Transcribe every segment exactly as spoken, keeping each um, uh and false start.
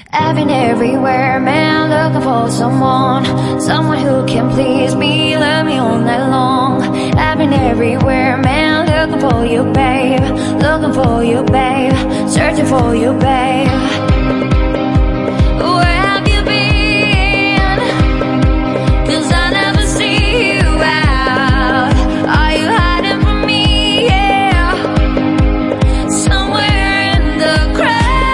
I've been everywhere, man, looking for someone, someone who can please me, love me all night long. I've been everywhere, man, looking for you, babe, looking for you, babe, searching for you, babe. Where have you been? 'Cause I never see you out. Are you hiding from me? Yeah, somewhere in the crowd.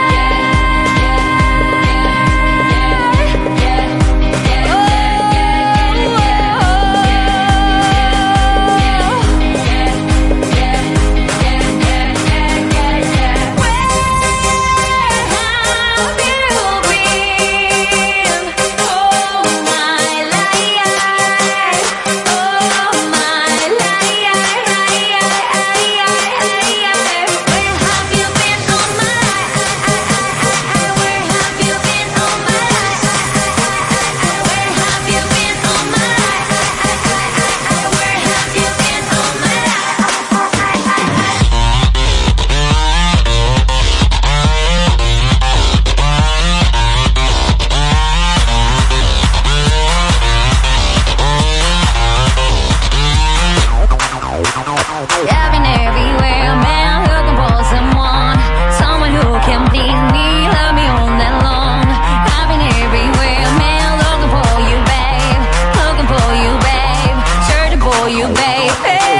I've been everywhere, man, looking for someone, someone who can please me, love me all night long. I've been everywhere, man, looking for you, babe, looking for you, babe, searching for you, babe.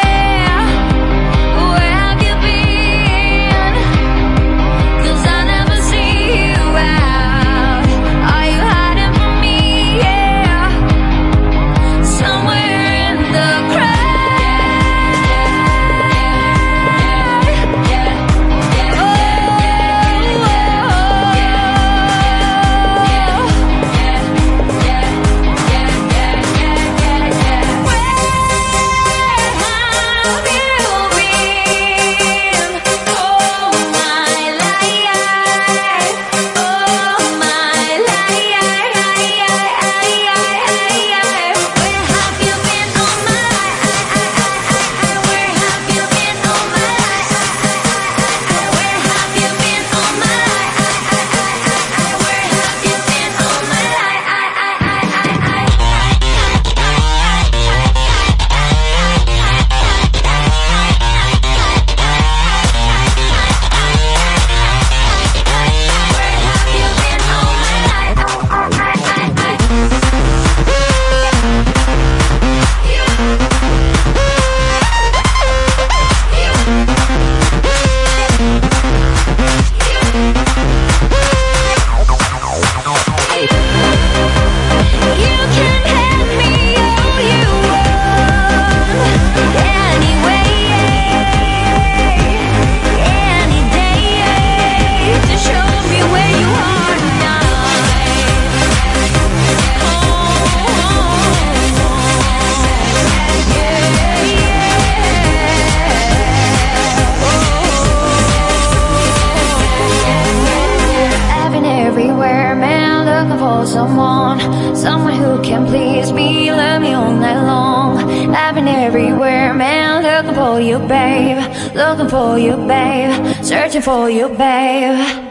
Where have you been? 'Cause I never see you out. Are you hiding from me? Yeah, somewhere in the crowd. Everywhere, man, looking for someone, someone who can please me, love me all night long. I've been everywhere, man, looking for you, babe, looking for you, babe, searching for you, babe.